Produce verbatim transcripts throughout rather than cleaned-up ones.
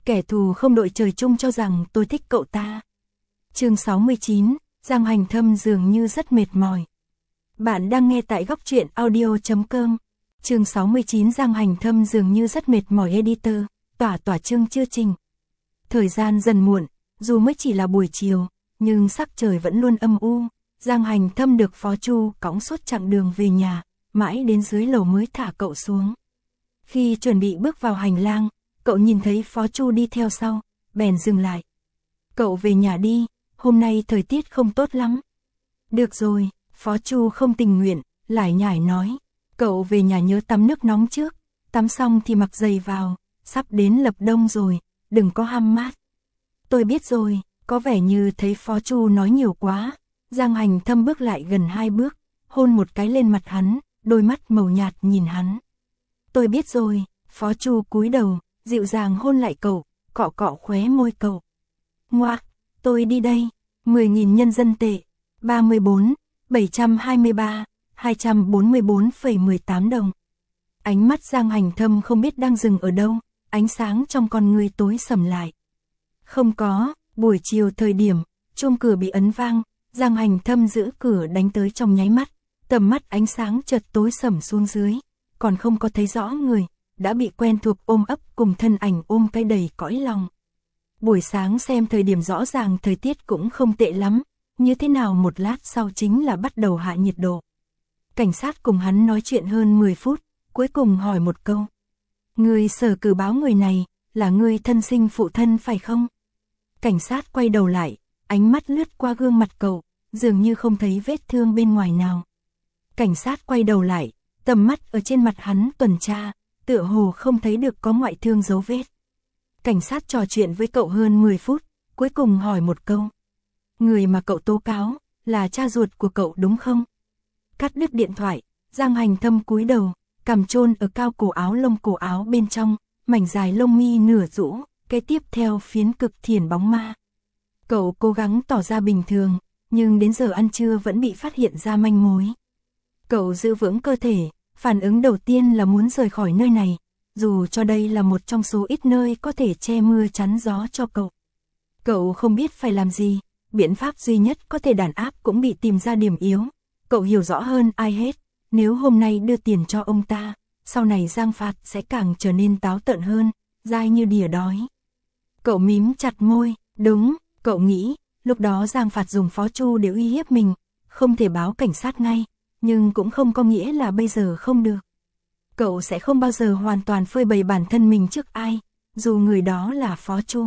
kẻ thù không đội trời chung cho rằng tôi thích cậu ta. Chương sáu mươi chín, Giang Hành Thâm dường như rất mệt mỏi. Bạn đang nghe tại góc truyện audio chấm com. Chương sáu mươi chín, Giang Hành Thâm dường như rất mệt mỏi. Editor, tỏa tỏa chương chưa trình. Thời gian dần muộn, dù mới chỉ là buổi chiều, nhưng sắc trời vẫn luôn âm u. Giang Hành Thâm được Phó Chu cõng suốt chặng đường về nhà, mãi đến dưới lầu mới thả cậu xuống. Khi chuẩn bị bước vào hành lang, cậu nhìn thấy Phó Chu đi theo sau, bèn dừng lại. Cậu về nhà đi, hôm nay thời tiết không tốt lắm. Được rồi, Phó Chu không tình nguyện, lải nhải nói. Cậu về nhà nhớ tắm nước nóng trước, tắm xong thì mặc giày vào, sắp đến lập đông rồi, đừng có ham mát. Tôi biết rồi, có vẻ như thấy Phó Chu nói nhiều quá. Giang Hành Thâm bước lại gần hai bước, hôn một cái lên mặt hắn, đôi mắt màu nhạt nhìn hắn. Tôi biết rồi, Phó Chu cúi đầu, dịu dàng hôn lại cậu, cọ cọ khóe môi cậu. Ngoác, tôi đi đây, mười nghìn nhân dân tệ, ba mươi bốn, bảy trăm hai mươi ba, hai trăm bốn mươi bốn phẩy mười tám đồng. Ánh mắt Giang Hành Thâm không biết đang dừng ở đâu, ánh sáng trong con người tối sầm lại. Không có, buổi chiều thời điểm, chuông cửa bị ấn vang, Giang Hành Thâm giữ cửa đánh tới trong nháy mắt, tầm mắt ánh sáng chợt tối sầm xuống dưới, còn không có thấy rõ người, đã bị quen thuộc ôm ấp cùng thân ảnh ôm cái đầy cõi lòng. Buổi sáng xem thời điểm rõ ràng thời tiết cũng không tệ lắm, như thế nào một lát sau chính là bắt đầu hạ nhiệt độ. Cảnh sát cùng hắn nói chuyện hơn mười phút, cuối cùng hỏi một câu. Người sở cử báo người này, là người thân sinh phụ thân phải không? Cảnh sát quay đầu lại, ánh mắt lướt qua gương mặt cậu, dường như không thấy vết thương bên ngoài nào. Cảnh sát quay đầu lại, tầm mắt ở trên mặt hắn tuần tra, tựa hồ không thấy được có ngoại thương dấu vết. Cảnh sát trò chuyện với cậu hơn mười phút, cuối cùng hỏi một câu. Người mà cậu tố cáo, là cha ruột của cậu đúng không? Cắt đứt điện thoại, Giang Hành Thâm cúi đầu, cằm chôn ở cao cổ áo lông cổ áo bên trong, mảnh dài lông mi nửa rũ, cái tiếp theo phiến cực thiển bóng ma. Cậu cố gắng tỏ ra bình thường, nhưng đến giờ ăn trưa vẫn bị phát hiện ra manh mối. Cậu giữ vững cơ thể, phản ứng đầu tiên là muốn rời khỏi nơi này, dù cho đây là một trong số ít nơi có thể che mưa chắn gió cho cậu. Cậu không biết phải làm gì, biện pháp duy nhất có thể đàn áp cũng bị tìm ra điểm yếu. Cậu hiểu rõ hơn ai hết, nếu hôm nay đưa tiền cho ông ta, sau này Giang Phạt sẽ càng trở nên táo tợn hơn, dai như đỉa đói. Cậu mím chặt môi, đúng, cậu nghĩ, lúc đó Giang Phạt dùng Phó Chu để uy hiếp mình, không thể báo cảnh sát ngay, nhưng cũng không có nghĩa là bây giờ không được. Cậu sẽ không bao giờ hoàn toàn phơi bày bản thân mình trước ai, dù người đó là Phó Chu.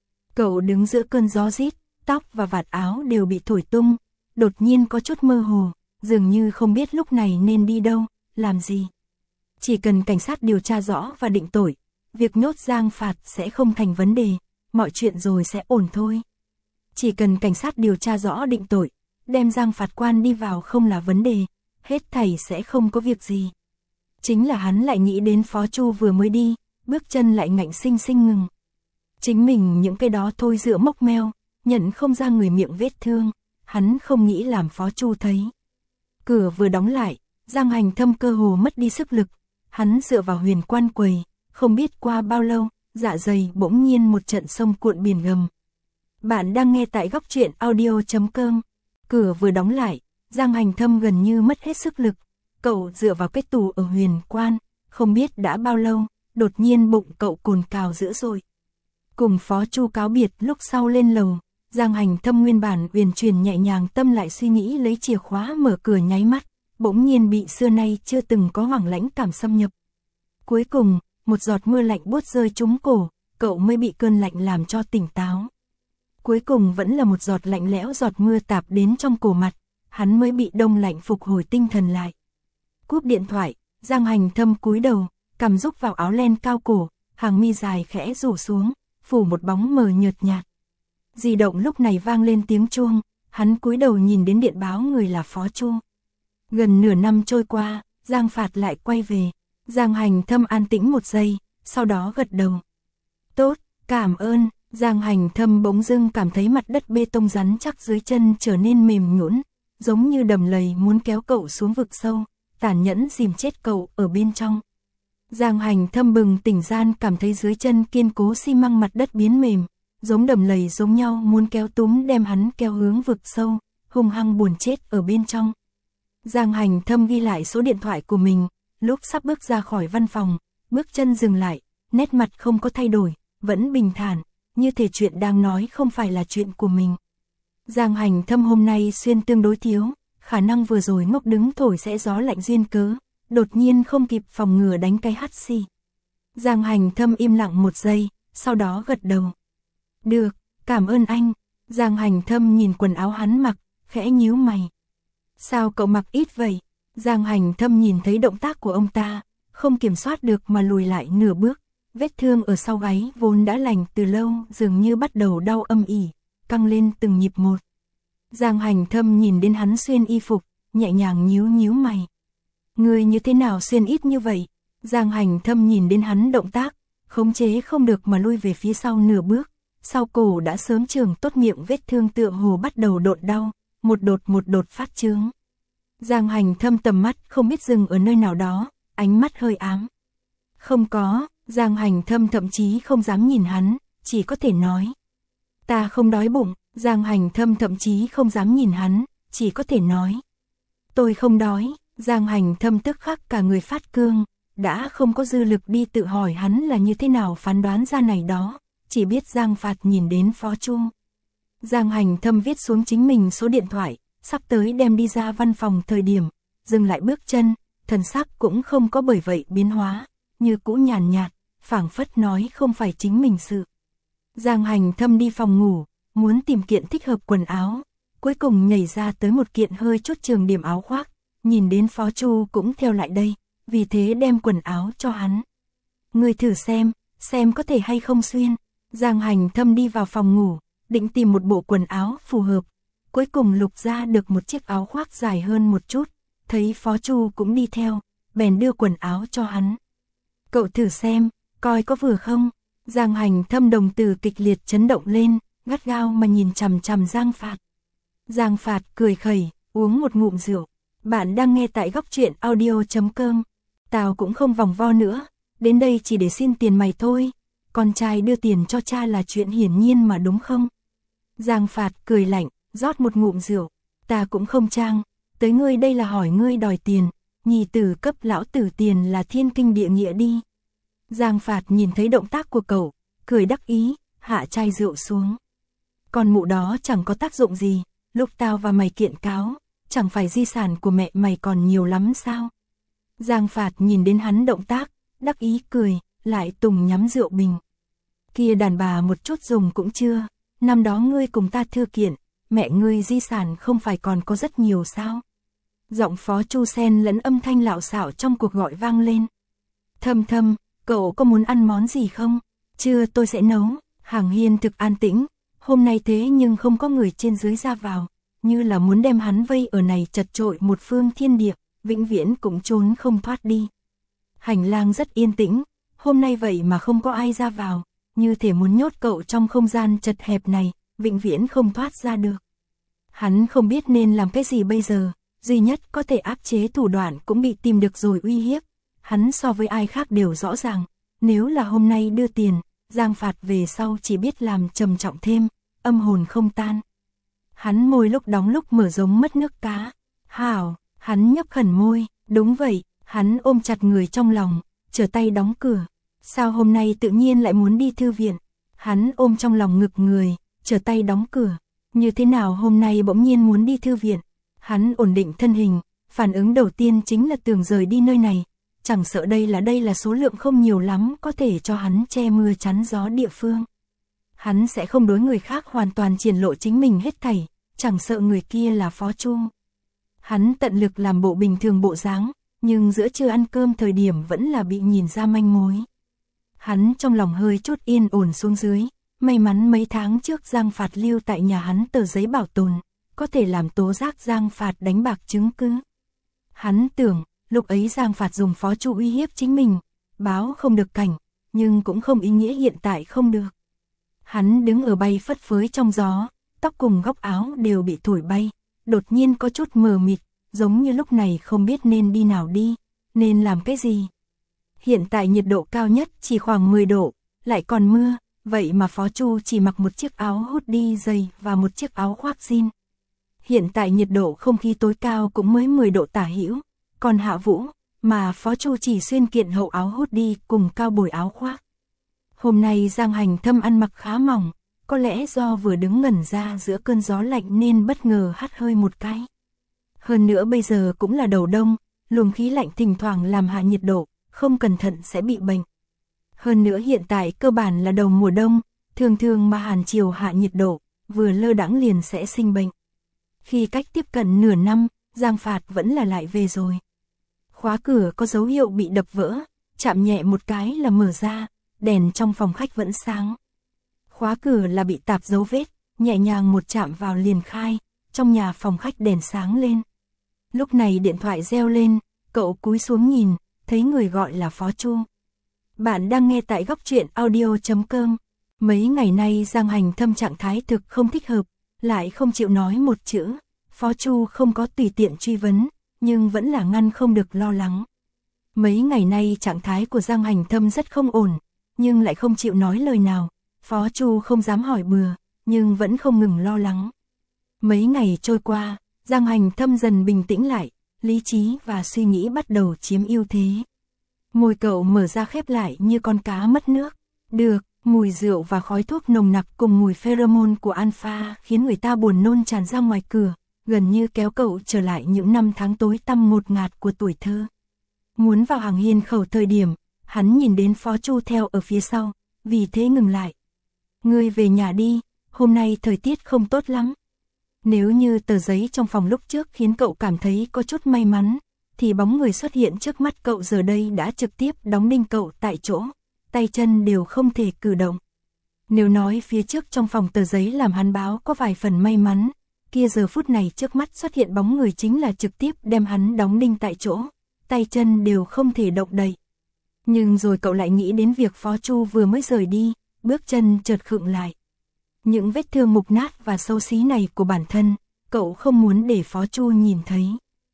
Cậu đứng giữa cơn gió rít, tóc và vạt áo đều bị thổi tung, đột nhiên có chút mơ hồ, dường như không biết lúc này nên đi đâu, làm gì. Chỉ cần cảnh sát điều tra rõ và định tội, việc nhốt Giang Phạt sẽ không thành vấn đề, mọi chuyện rồi sẽ ổn thôi. Chỉ cần cảnh sát điều tra rõ định tội, đem Giang Phạt quan đi vào không là vấn đề, hết thảy sẽ không có việc gì. Chính là hắn lại nghĩ đến Phó Chu vừa mới đi, bước chân lại ngạnh sinh sinh ngừng. Chính mình những cái đó thôi dựa mốc meo, nhận không ra người miệng vết thương, hắn không nghĩ làm Phó Chu thấy. Cửa vừa đóng lại, Giang Hành Thâm cơ hồ mất đi sức lực, hắn dựa vào huyền quan quầy, không biết qua bao lâu, dạ dày bỗng nhiên một trận sông cuộn biển gầm. Bạn đang nghe tại góc truyện audio chấm com. Cửa vừa đóng lại, Giang Hành Thâm gần như mất hết sức lực, cậu dựa vào cái tủ ở huyền quan, không biết đã bao lâu, đột nhiên bụng cậu cồn cào dữ dội. Cùng Phó Chu cáo biệt lúc sau lên lầu, Giang Hành Thâm nguyên bản uyển chuyển nhẹ nhàng tâm lại suy nghĩ lấy chìa khóa mở cửa nháy mắt, bỗng nhiên bị xưa nay chưa từng có hoảng lãnh cảm xâm nhập. Cuối cùng, một giọt mưa lạnh buốt rơi trúng cổ, cậu mới bị cơn lạnh làm cho tỉnh táo. Cuối cùng vẫn là một giọt lạnh lẽo giọt mưa tạp đến trong cổ mặt, hắn mới bị đông lạnh phục hồi tinh thần lại. Cúp điện thoại, Giang Hành Thâm cúi đầu, cằm rúc vào áo len cao cổ, hàng mi dài khẽ rủ xuống, phủ một bóng mờ nhợt nhạt. Di động lúc này vang lên tiếng chuông, hắn cúi đầu nhìn đến điện báo người là Phó Chu. Gần nửa năm trôi qua, Giang Phạt lại quay về. Giang Hành Thâm an tĩnh một giây, sau đó gật đầu. Tốt, cảm ơn. Giang Hành Thâm bỗng dưng cảm thấy mặt đất bê tông rắn chắc dưới chân trở nên mềm nhũn, giống như đầm lầy muốn kéo cậu xuống vực sâu, tàn nhẫn dìm chết cậu ở bên trong. Giang Hành Thâm bừng tỉnh gian cảm thấy dưới chân kiên cố xi măng mặt đất biến mềm, giống đầm lầy giống nhau muốn kéo túm đem hắn kéo hướng vực sâu, hung hăng buồn chết ở bên trong. Giang Hành Thâm ghi lại số điện thoại của mình, lúc sắp bước ra khỏi văn phòng, bước chân dừng lại, nét mặt không có thay đổi, vẫn bình thản, như thể chuyện đang nói không phải là chuyện của mình. Giang Hành Thâm hôm nay xuyên tương đối thiếu, khả năng vừa rồi ngốc đứng thổi sẽ gió lạnh duyên cớ, đột nhiên không kịp phòng ngừa đánh cái hắt xì. Giang Hành Thâm im lặng một giây, sau đó gật đầu. Được, cảm ơn anh. Giang Hành Thâm nhìn quần áo hắn mặc, khẽ nhíu mày. Sao cậu mặc ít vậy? Giang Hành Thâm nhìn thấy động tác của ông ta, không kiểm soát được mà lùi lại nửa bước. Vết thương ở sau gáy vốn đã lành từ lâu dường như bắt đầu đau âm ỉ, căng lên từng nhịp một. Giang Hành Thâm nhìn đến hắn xuyên y phục, nhẹ nhàng nhíu nhíu mày. Người như thế nào xuyên ít như vậy? Giang Hành Thâm nhìn đến hắn động tác, khống chế không được mà lui về phía sau nửa bước. Sau cổ đã sớm trường tốt miệng vết thương tựa hồ bắt đầu độn đau, một đột một đột phát trướng. Giang Hành Thâm tầm mắt không biết dừng ở nơi nào đó, ánh mắt hơi ám. Không có, Giang Hành Thâm thậm chí không dám nhìn hắn, chỉ có thể nói. Ta không đói bụng, Giang Hành Thâm thậm chí không dám nhìn hắn, chỉ có thể nói. Tôi không đói, Giang Hành Thâm tức khắc cả người phát cương, đã không có dư lực đi tự hỏi hắn là như thế nào phán đoán ra này đó, chỉ biết Giang Phạt nhìn đến Phó Chu. Giang Hành Thâm viết xuống chính mình số điện thoại, sắp tới đem đi ra văn phòng thời điểm, dừng lại bước chân, thần sắc cũng không có bởi vậy biến hóa, như cũ nhàn nhạt, phảng phất nói không phải chính mình sự. Giang Hành Thâm đi phòng ngủ, muốn tìm kiện thích hợp quần áo, cuối cùng nhảy ra tới một kiện hơi chút trường điểm áo khoác, nhìn đến Phó Chu cũng theo lại đây, vì thế đem quần áo cho hắn. Người thử xem, xem có thể hay không xuyên. Giang Hành Thâm đi vào phòng ngủ, định tìm một bộ quần áo phù hợp, cuối cùng lục ra được một chiếc áo khoác dài hơn một chút, thấy Phó Chu cũng đi theo, bèn đưa quần áo cho hắn. Cậu thử xem, coi có vừa không? Giang Hành Thâm đồng tử kịch liệt chấn động lên, gắt gao mà nhìn chằm chằm Giang Phạt. Giang Phạt cười khẩy, uống một ngụm rượu. Bạn đang nghe tại góc truyện audio chấm com. Tao cũng không vòng vo nữa, đến đây chỉ để xin tiền mày thôi. Con trai đưa tiền cho cha là chuyện hiển nhiên mà đúng không? Giang Phạt cười lạnh, rót một ngụm rượu. Ta cũng không trang, tới ngươi đây là hỏi ngươi đòi tiền, nhì tử cấp lão tử tiền là thiên kinh địa nghĩa đi. Giang Phạt nhìn thấy động tác của cậu, cười đắc ý, hạ chai rượu xuống. Con mụ đó chẳng có tác dụng gì, lúc tao và mày kiện cáo, chẳng phải di sản của mẹ mày còn nhiều lắm sao? Giang Phạt nhìn đến hắn động tác, đắc ý cười, lại tùng nhắm rượu bình. Kia đàn bà một chút dùng cũng chưa, năm đó ngươi cùng ta thư kiện, mẹ ngươi di sản không phải còn có rất nhiều sao? Giọng Phó Chu xen lẫn âm thanh lạo xạo trong cuộc gọi vang lên. Thâm Thâm, cậu có muốn ăn món gì không? Chưa, tôi sẽ nấu. Hàng hiên thực an tĩnh, hôm nay thế nhưng không có người trên dưới ra vào, như là muốn đem hắn vây ở này chật trội một phương thiên địa, vĩnh viễn cũng trốn không thoát đi. Hành lang rất yên tĩnh, hôm nay vậy mà không có ai ra vào, như thể muốn nhốt cậu trong không gian chật hẹp này, vĩnh viễn không thoát ra được. Hắn không biết nên làm cái gì bây giờ, duy nhất có thể áp chế thủ đoạn cũng bị tìm được rồi uy hiếp. Hắn so với ai khác đều rõ ràng, nếu là hôm nay đưa tiền, Giang Phạt về sau chỉ biết làm trầm trọng thêm, âm hồn không tan. Hắn môi lúc đóng lúc mở giống mất nước cá. Hảo, hắn nhấp khẩn môi, đúng vậy, hắn ôm chặt người trong lòng, trở tay đóng cửa. Sao hôm nay tự nhiên lại muốn đi thư viện? Hắn ôm trong lòng ngực người, trở tay đóng cửa. Như thế nào hôm nay bỗng nhiên muốn đi thư viện? Hắn ổn định thân hình, phản ứng đầu tiên chính là tưởng rời đi nơi này. Chẳng sợ đây là đây là số lượng không nhiều lắm có thể cho hắn che mưa chắn gió địa phương. Hắn sẽ không đối người khác hoàn toàn triển lộ chính mình hết thảy, chẳng sợ người kia là Phó Chu. Hắn tận lực làm bộ bình thường bộ dáng, nhưng giữa trưa ăn cơm thời điểm vẫn là bị nhìn ra manh mối. Hắn trong lòng hơi chút yên ổn xuống dưới, may mắn mấy tháng trước Giang Phạt lưu tại nhà hắn tờ giấy bảo tồn, có thể làm tố giác Giang Phạt đánh bạc chứng cứ. Hắn tưởng, lúc ấy Giang Phạt dùng Phó Chu uy hiếp chính mình, báo không được cảnh, nhưng cũng không ý nghĩa hiện tại không được. Hắn đứng ở bay phất phới trong gió, tóc cùng góc áo đều bị thổi bay, đột nhiên có chút mờ mịt, giống như lúc này không biết nên đi nào đi, nên làm cái gì. Hiện tại nhiệt độ cao nhất chỉ khoảng mười độ, lại còn mưa, vậy mà Phó Chu chỉ mặc một chiếc áo hoodie dày và một chiếc áo khoác jean. Hiện tại nhiệt độ không khí tối cao cũng mới mười độ tả hữu, còn hạ vũ, mà Phó Chu chỉ xuyên kiện hậu áo hoodie cùng cao bồi áo khoác. Hôm nay Giang Hành Thâm ăn mặc khá mỏng, có lẽ do vừa đứng ngẩn ra giữa cơn gió lạnh nên bất ngờ hắt hơi một cái. Hơn nữa bây giờ cũng là đầu đông, luồng khí lạnh thỉnh thoảng làm hạ nhiệt độ, không cẩn thận sẽ bị bệnh. Hơn nữa hiện tại cơ bản là đầu mùa đông, thường thường mà hàn chiều hạ nhiệt độ, vừa lơ đãng liền sẽ sinh bệnh. Khi cách tiếp cận nửa năm, Giang Phạt vẫn là lại về rồi. Khóa cửa có dấu hiệu bị đập vỡ, chạm nhẹ một cái là mở ra, đèn trong phòng khách vẫn sáng. Khóa cửa là bị tạp dấu vết, nhẹ nhàng một chạm vào liền khai, trong nhà phòng khách đèn sáng lên. Lúc này điện thoại reo lên, cậu cúi xuống nhìn, thấy người gọi là Phó Chu. Bạn đang nghe tại góc truyện audio chấm com. Mấy ngày nay Giang Hành Thâm trạng thái thực không thích hợp, lại không chịu nói một chữ. Phó Chu không có tùy tiện truy vấn, nhưng vẫn là ngăn không được lo lắng. Mấy ngày nay trạng thái của Giang Hành Thâm rất không ổn, nhưng lại không chịu nói lời nào. Phó Chu không dám hỏi bừa, nhưng vẫn không ngừng lo lắng. Mấy ngày trôi qua, Giang Hành Thâm dần bình tĩnh lại, lý trí và suy nghĩ bắt đầu chiếm ưu thế. Môi cậu mở ra khép lại như con cá mất nước. Được, mùi rượu và khói thuốc nồng nặc cùng mùi pheromone của alpha khiến người ta buồn nôn tràn ra ngoài cửa, gần như kéo cậu trở lại những năm tháng tối tăm ngột ngạt của tuổi thơ. Muốn vào hàng hiên khẩu thời điểm, hắn nhìn đến Phó Chu theo ở phía sau, vì thế ngừng lại. Ngươi về nhà đi, hôm nay thời tiết không tốt lắm. Nếu như tờ giấy trong phòng lúc trước khiến cậu cảm thấy có chút may mắn, thì bóng người xuất hiện trước mắt cậu giờ đây đã trực tiếp đóng đinh cậu tại chỗ, tay chân đều không thể cử động. Nếu nói phía trước trong phòng tờ giấy làm hắn báo có vài phần may mắn, kia giờ phút này trước mắt xuất hiện bóng người chính là trực tiếp đem hắn đóng đinh tại chỗ, tay chân đều không thể động đậy. Nhưng rồi cậu lại nghĩ đến việc Phó Chu vừa mới rời đi, bước chân chợt khựng lại. Những vết thương mục nát và xấu xí này của bản thân, cậu không muốn để Phó Chu nhìn thấy.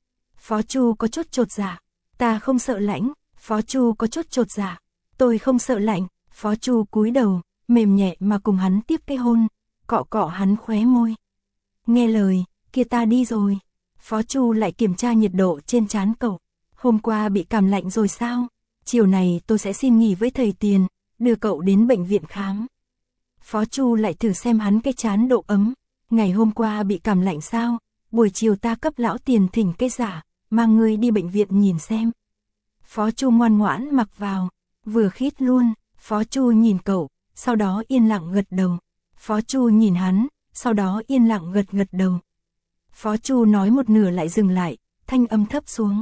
Phó Chu có chút chột dạ, ta không sợ lạnh. Phó Chu có chút chột dạ, tôi không sợ lạnh. Phó Chu cúi đầu, mềm nhẹ mà cùng hắn tiếp cái hôn, cọ cọ hắn khóe môi. Nghe lời, kia ta đi rồi. Phó Chu lại kiểm tra nhiệt độ trên trán cậu. Hôm qua bị cảm lạnh rồi sao? Chiều này tôi sẽ xin nghỉ với thầy Tiền, đưa cậu đến bệnh viện khám. Phó Chu lại thử xem hắn cái trán độ ấm. Ngày hôm qua bị cảm lạnh sao? Buổi chiều ta cấp lão Tiền thỉnh cái giả, mang ngươi đi bệnh viện nhìn xem. Phó Chu ngoan ngoãn mặc vào, vừa khít luôn. Phó Chu nhìn cậu, sau đó yên lặng gật đầu. Phó Chu nhìn hắn, sau đó yên lặng gật gật đầu. Phó Chu nói một nửa lại dừng lại, thanh âm thấp xuống.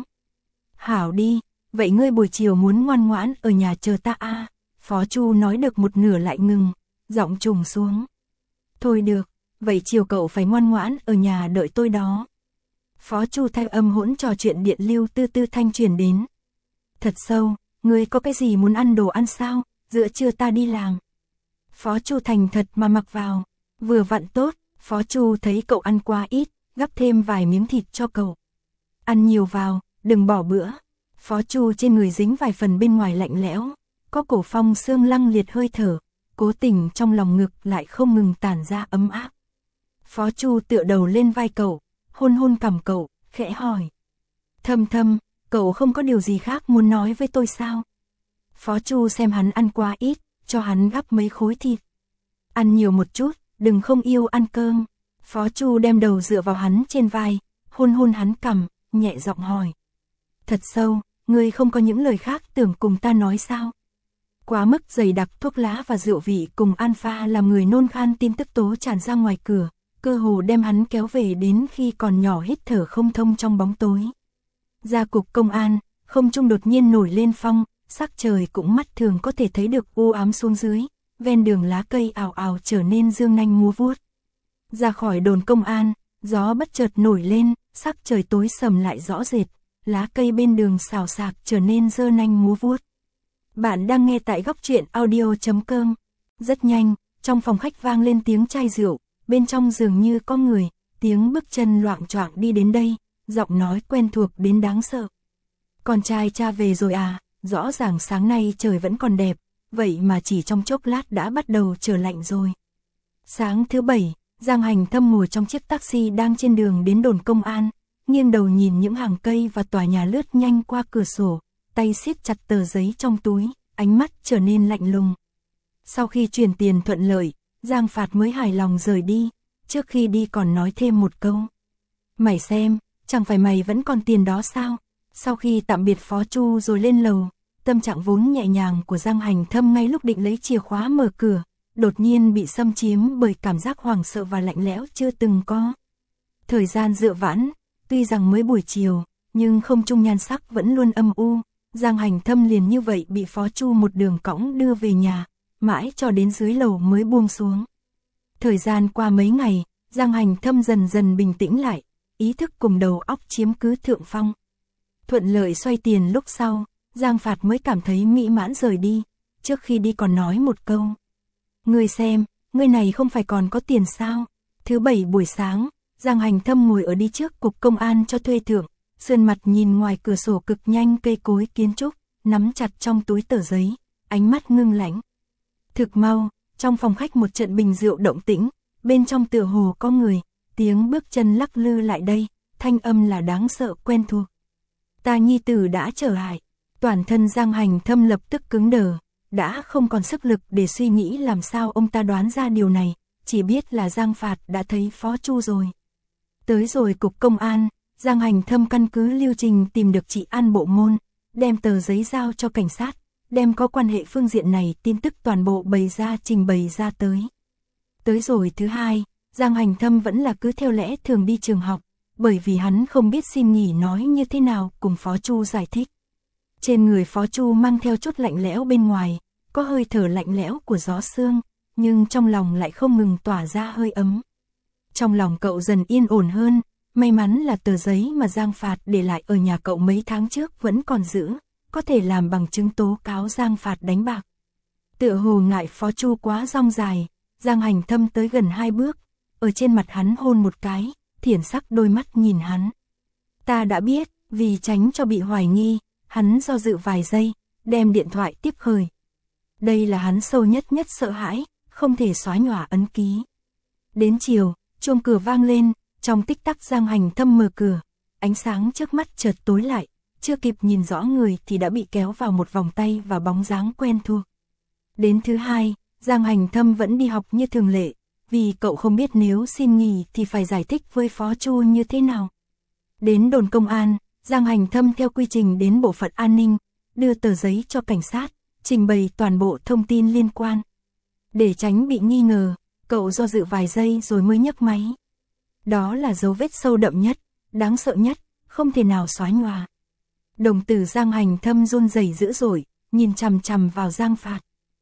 Hảo đi, vậy ngươi buổi chiều muốn ngoan ngoãn ở nhà chờ ta à? Phó Chu nói được một nửa lại ngừng, giọng trùng xuống. Thôi được, vậy chiều cậu phải ngoan ngoãn ở nhà đợi tôi đó. Phó Chu thanh âm hỗn trò chuyện điện lưu tư tư thanh truyền đến. Thật sâu, ngươi có cái gì muốn ăn đồ ăn sao? Giữa trưa ta đi làm. Phó Chu thành thật mà mặc vào, vừa vặn tốt. Phó Chu thấy cậu ăn quá ít, gắp thêm vài miếng thịt cho cậu. Ăn nhiều vào, đừng bỏ bữa. Phó Chu trên người dính vài phần bên ngoài lạnh lẽo, có cổ phong xương lăng liệt hơi thở, cố tình trong lòng ngực lại không ngừng tản ra ấm áp. Phó Chu tựa đầu lên vai cậu, hôn hôn cằm cậu, khẽ hỏi. Thâm Thâm, cậu không có điều gì khác muốn nói với tôi sao? Phó Chu xem hắn ăn quá ít, cho hắn gắp mấy khối thịt. Ăn nhiều một chút, đừng không yêu ăn cơm. Phó Chu đem đầu dựa vào hắn trên vai, hôn hôn hắn cằm, nhẹ giọng hỏi. Thật sâu, ngươi không có những lời khác tưởng cùng ta nói sao? Quá mức dày đặc thuốc lá và rượu vị cùng alpha làm người nôn khan tin tức tố tràn ra ngoài cửa, cơ hồ đem hắn kéo về đến khi còn nhỏ hít thở không thông trong bóng tối. Ra cục công an, không trung đột nhiên nổi lên phong, sắc trời cũng mắt thường có thể thấy được u ám xuống dưới, ven đường lá cây ào ào trở nên dương nanh múa vuốt. Ra khỏi đồn công an, gió bất chợt nổi lên, sắc trời tối sầm lại rõ rệt, lá cây bên đường xào xạc trở nên dơ nanh múa vuốt. Bạn đang nghe tại góc truyện audio chấm com. Rất nhanh, trong phòng khách vang lên tiếng chai rượu, bên trong dường như có người, tiếng bước chân loạng choạng đi đến đây, giọng nói quen thuộc đến đáng sợ. Con trai cha về rồi à? rõ ràng sáng nay trời vẫn còn đẹp, vậy mà chỉ trong chốc lát đã bắt đầu trở lạnh rồi. Sáng thứ bảy, Giang Hành Thâm ngồi trong chiếc taxi đang trên đường đến đồn công an, nghiêng đầu nhìn những hàng cây và tòa nhà lướt nhanh qua cửa sổ, tay siết chặt tờ giấy trong túi, ánh mắt trở nên lạnh lùng. Sau khi chuyển tiền thuận lợi, Giang Phạt mới hài lòng rời đi, trước khi đi còn nói thêm một câu. Mày xem, chẳng phải mày vẫn còn tiền đó sao? Sau khi tạm biệt Phó Chu rồi lên lầu, tâm trạng vốn nhẹ nhàng của Giang Hành Thâm ngay lúc định lấy chìa khóa mở cửa, đột nhiên bị xâm chiếm bởi cảm giác hoảng sợ và lạnh lẽo chưa từng có. Thời gian dựa vãn, tuy rằng mới buổi chiều, nhưng không trung nhan sắc vẫn luôn âm u, Giang Hành Thâm liền như vậy bị Phó Chu một đường cõng đưa về nhà, mãi cho đến dưới lầu mới buông xuống. Thời gian qua mấy ngày, Giang Hành Thâm dần dần bình tĩnh lại, ý thức cùng đầu óc chiếm cứ thượng phong. Thuận lợi xoay tiền lúc sau, Giang Phạt mới cảm thấy mỹ mãn rời đi, trước khi đi còn nói một câu. Ngươi xem, ngươi này không phải còn có tiền sao? Thứ bảy buổi sáng, Giang Hành Thâm ngồi ở đi trước cục công an cho thuê thưởng, sườn mặt nhìn ngoài cửa sổ cực nhanh cây cối kiến trúc, nắm chặt trong túi tờ giấy, ánh mắt ngưng lãnh. Thực mau, trong phòng khách một trận bình rượu động tĩnh, bên trong tựa hồ có người, tiếng bước chân lắc lư lại đây, thanh âm là đáng sợ quen thuộc. Ta nhi tử đã trở lại, toàn thân Giang Hành Thâm lập tức cứng đờ, đã không còn sức lực để suy nghĩ làm sao ông ta đoán ra điều này, chỉ biết là Giang Phạt đã thấy Phó Chu rồi. Tới rồi cục công an, Giang Hành Thâm căn cứ lưu trình tìm được chị An Bộ Môn, đem tờ giấy giao cho cảnh sát, đem có quan hệ phương diện này tin tức toàn bộ bày ra trình bày ra tới. Tới rồi thứ hai, Giang Hành Thâm vẫn là cứ theo lẽ thường đi trường học, bởi vì hắn không biết xin nghỉ nói như thế nào cùng Phó Chu giải thích. Trên người Phó Chu mang theo chút lạnh lẽo bên ngoài, có hơi thở lạnh lẽo của gió sương, nhưng trong lòng lại không ngừng tỏa ra hơi ấm. Trong lòng cậu dần yên ổn hơn, may mắn là tờ giấy mà Giang Phạt để lại ở nhà cậu mấy tháng trước vẫn còn giữ, có thể làm bằng chứng tố cáo Giang Phạt đánh bạc. Tựa hồ ngại Phó Chu quá rong dài, Giang Hành Thâm tới gần hai bước, ở trên mặt hắn hôn một cái, thiển sắc đôi mắt nhìn hắn. Ta đã biết, vì tránh cho bị hoài nghi, hắn do dự vài giây, đem điện thoại tiếp khởi. Đây là hắn sâu nhất nhất sợ hãi, không thể xóa nhòa ấn ký. Đến chiều, chuông cửa vang lên, trong tích tắc Giang Hành Thâm mở cửa, ánh sáng trước mắt chợt tối lại, chưa kịp nhìn rõ người thì đã bị kéo vào một vòng tay và bóng dáng quen thuộc. Đến thứ hai, Giang Hành Thâm vẫn đi học như thường lệ, vì cậu không biết nếu xin nghỉ thì phải giải thích với Phó Chu như thế nào. Đến đồn công an, Giang Hành Thâm theo quy trình đến bộ phận an ninh, đưa tờ giấy cho cảnh sát, trình bày toàn bộ thông tin liên quan. Để tránh bị nghi ngờ, cậu do dự vài giây rồi mới nhấc máy. Đó là dấu vết sâu đậm nhất, đáng sợ nhất, không thể nào xóa nhòa. Đồng tử Giang Hành Thâm run rẩy dữ dội, nhìn chằm chằm vào Giang Phạt.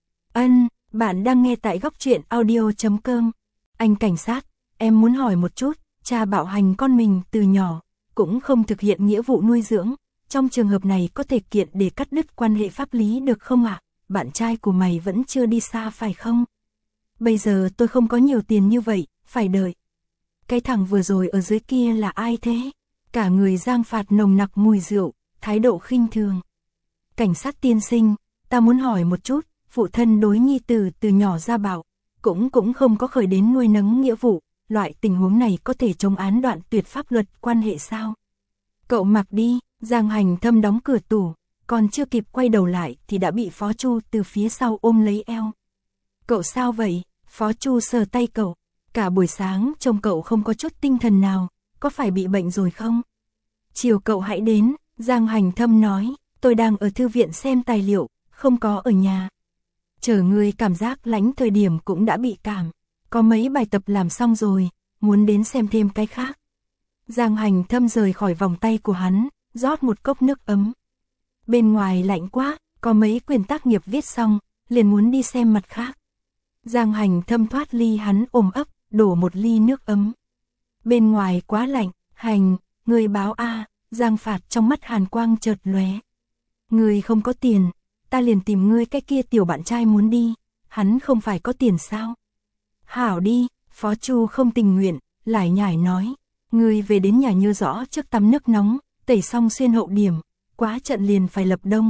Ân, bạn đang nghe tại góc truyện audio chấm com. Anh cảnh sát, em muốn hỏi một chút, cha bạo hành con mình từ nhỏ, cũng không thực hiện nghĩa vụ nuôi dưỡng. Trong trường hợp này có thể kiện để cắt đứt quan hệ pháp lý được không ạ? À? Bạn trai của mày vẫn chưa đi xa phải không? Bây giờ tôi không có nhiều tiền như vậy, phải đợi. Cái thằng vừa rồi ở dưới kia là ai thế? Cả người Giang Phạt nồng nặc mùi rượu, thái độ khinh thường. Cảnh sát tiên sinh, ta muốn hỏi một chút, phụ thân đối nhi tử từ nhỏ ra bảo, cũng cũng không có khởi đến nuôi nấng nghĩa vụ, loại tình huống này có thể chống án đoạn tuyệt pháp luật quan hệ sao? Cậu mặc đi. Giang Hành Thâm đóng cửa tủ, còn chưa kịp quay đầu lại thì đã bị Phó Chu từ phía sau ôm lấy eo. Cậu sao vậy? Phó Chu sờ tay cậu, cả buổi sáng trông cậu không có chút tinh thần nào, có phải bị bệnh rồi không? Chiều cậu hãy đến, Giang Hành Thâm nói, tôi đang ở thư viện xem tài liệu, không có ở nhà. Chờ người cảm giác lánh thời điểm cũng đã bị cảm, có mấy bài tập làm xong rồi, muốn đến xem thêm cái khác. Giang Hành Thâm rời khỏi vòng tay của hắn, rót một cốc nước ấm. Bên ngoài lạnh quá, có mấy quyển tác nghiệp viết xong, liền muốn đi xem mặt khác. Giang Hành Thâm thoát ly hắn ôm ấp, đổ một ly nước ấm. Bên ngoài quá lạnh, Hành, người báo a. Giang Phạt trong mắt hàn quang chợt lóe. Người không có tiền, ta liền tìm ngươi cái kia tiểu bạn trai muốn đi, hắn không phải có tiền sao? Hảo đi, Phó Chu không tình nguyện, lải nhải nói, ngươi về đến nhà nhớ rõ trước tắm nước nóng, tẩy xong xuyên hậu điểm, quá trận liền phải lập đông,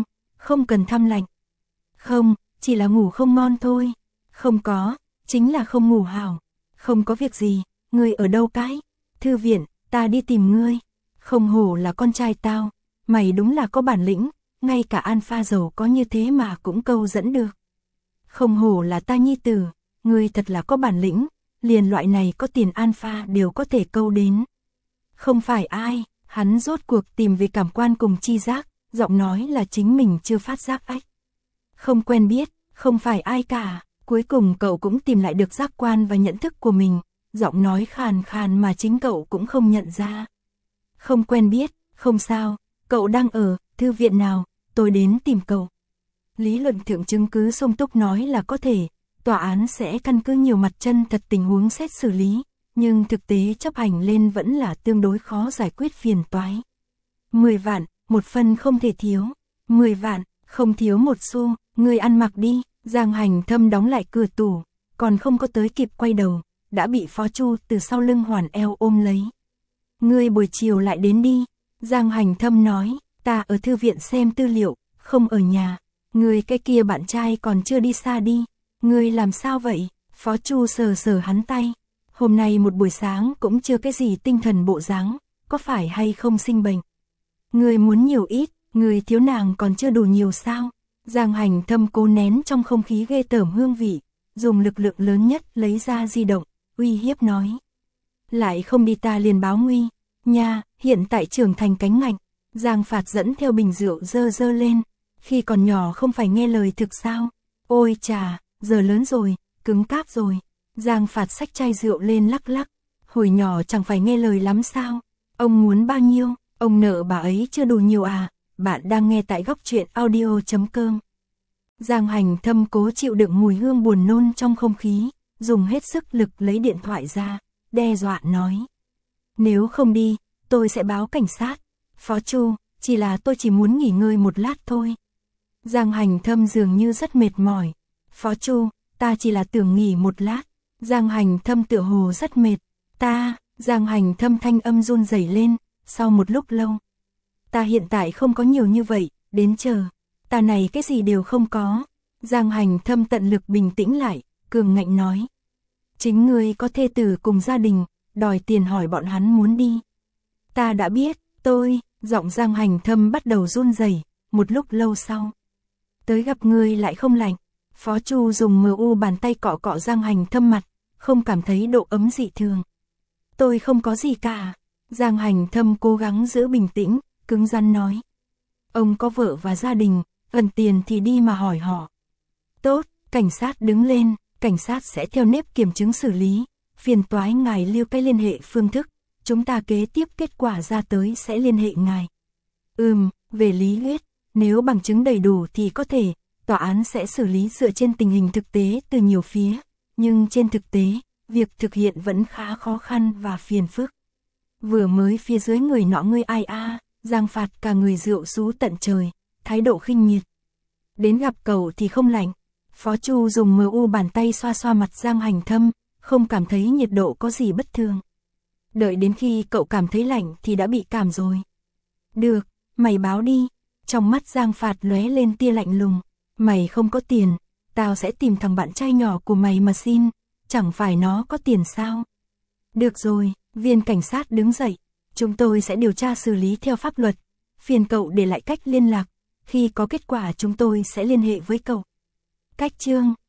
không cần thăm lạnh. Không, chỉ là ngủ không ngon thôi. Không có, chính là không ngủ hảo. Không có việc gì, ngươi ở đâu cái? Thư viện, ta đi tìm ngươi. Không hổ là con trai tao, mày đúng là có bản lĩnh, ngay cả alpha giàu có như thế mà cũng câu dẫn được. Không hổ là ta nhi tử, ngươi thật là có bản lĩnh, liền loại này có tiền alpha đều có thể câu đến. Không phải ai, hắn rốt cuộc tìm về cảm quan cùng chi giác, giọng nói là chính mình chưa phát giác ách. Không quen biết, không phải ai cả, cuối cùng cậu cũng tìm lại được giác quan và nhận thức của mình, giọng nói khàn khàn mà chính cậu cũng không nhận ra. Không quen biết, không sao, cậu đang ở thư viện nào, tôi đến tìm cậu. Lý luận thượng chứng cứ sung túc nói là có thể, tòa án sẽ căn cứ nhiều mặt chân thật tình huống xét xử lý, nhưng thực tế chấp hành lên vẫn là tương đối khó giải quyết phiền toái. mười vạn, một phân không thể thiếu. mười vạn, không thiếu một xu, ngươi ăn mặc đi. Giang Hành Thâm đóng lại cửa tủ, còn không có tới kịp quay đầu, đã bị Phó Chu từ sau lưng hoàn eo ôm lấy. Ngươi buổi chiều lại đến đi. Giang Hành Thâm nói, ta ở thư viện xem tư liệu, không ở nhà. Ngươi cái kia bạn trai còn chưa đi xa đi. Ngươi làm sao vậy? Phó Chu sờ sờ hắn tay. Hôm nay một buổi sáng cũng chưa cái gì tinh thần bộ dáng, có phải hay không sinh bệnh? Ngươi muốn nhiều ít, ngươi thiếu nàng còn chưa đủ nhiều sao? Giang Hành Thâm cố nén trong không khí ghê tởm hương vị, dùng lực lượng lớn nhất lấy ra di động, uy hiếp nói. Lại không đi ta liền báo nguy, nha, hiện tại trưởng thành cánh ngạnh. Giang Phạt dẫn theo bình rượu dơ dơ lên, khi còn nhỏ không phải nghe lời thực sao? Ôi chà, giờ lớn rồi, cứng cáp rồi. Giang Phạt xách chai rượu lên lắc lắc, hồi nhỏ chẳng phải nghe lời lắm sao? Ông muốn bao nhiêu, ông nợ bà ấy chưa đủ nhiều à? Bạn đang nghe tại góc truyện audio chấm com. Giang Hành Thâm cố chịu đựng mùi hương buồn nôn trong không khí, dùng hết sức lực lấy điện thoại ra, đe dọa nói. Nếu không đi, tôi sẽ báo cảnh sát. Phó Chu, chỉ là tôi chỉ muốn nghỉ ngơi một lát thôi. Giang Hành Thâm dường như rất mệt mỏi. Phó Chu, ta chỉ là tưởng nghỉ một lát. Giang Hành Thâm tựa hồ rất mệt. Ta, Giang Hành Thâm thanh âm run rẩy lên, sau một lúc lâu. Ta hiện tại không có nhiều như vậy, đến chờ. Ta này cái gì đều không có. Giang Hành Thâm tận lực bình tĩnh lại, cường ngạnh nói. Chính ngươi có thê tử cùng gia đình, đòi tiền hỏi bọn hắn muốn đi. Ta đã biết, tôi, giọng Giang Hành Thâm bắt đầu run rẩy, một lúc lâu sau. Tới gặp ngươi lại không lạnh. Phó Chu dùng mờ u bàn tay cọ cọ Giang Hành Thâm mặt, không cảm thấy độ ấm dị thường. Tôi không có gì cả. Giang Hành Thâm cố gắng giữ bình tĩnh, cứng rắn nói. Ông có vợ và gia đình, cần tiền thì đi mà hỏi họ. Tốt, cảnh sát đứng lên, cảnh sát sẽ theo nếp kiểm chứng xử lý. Phiền toái ngài lưu cái liên hệ phương thức, chúng ta kế tiếp kết quả ra tới sẽ liên hệ ngài. Ừm, về lý thuyết, nếu bằng chứng đầy đủ thì có thể, tòa án sẽ xử lý dựa trên tình hình thực tế từ nhiều phía, nhưng trên thực tế, việc thực hiện vẫn khá khó khăn và phiền phức. Vừa mới phía dưới người nọ ngươi ai a, Giang Phạt cả người rượu rú tận trời, thái độ khinh miệt. Đến gặp cậu thì không lạnh. Phó Chu dùng mờ u bàn tay xoa xoa mặt Giang Hành Thâm, không cảm thấy nhiệt độ có gì bất thường. Đợi đến khi cậu cảm thấy lạnh thì đã bị cảm rồi. Được, mày báo đi. Trong mắt Giang Phạt lóe lên tia lạnh lùng. Mày không có tiền, tao sẽ tìm thằng bạn trai nhỏ của mày mà xin, chẳng phải nó có tiền sao? Được rồi, viên cảnh sát đứng dậy, chúng tôi sẽ điều tra xử lý theo pháp luật, phiền cậu để lại cách liên lạc, khi có kết quả chúng tôi sẽ liên hệ với cậu. Cách chương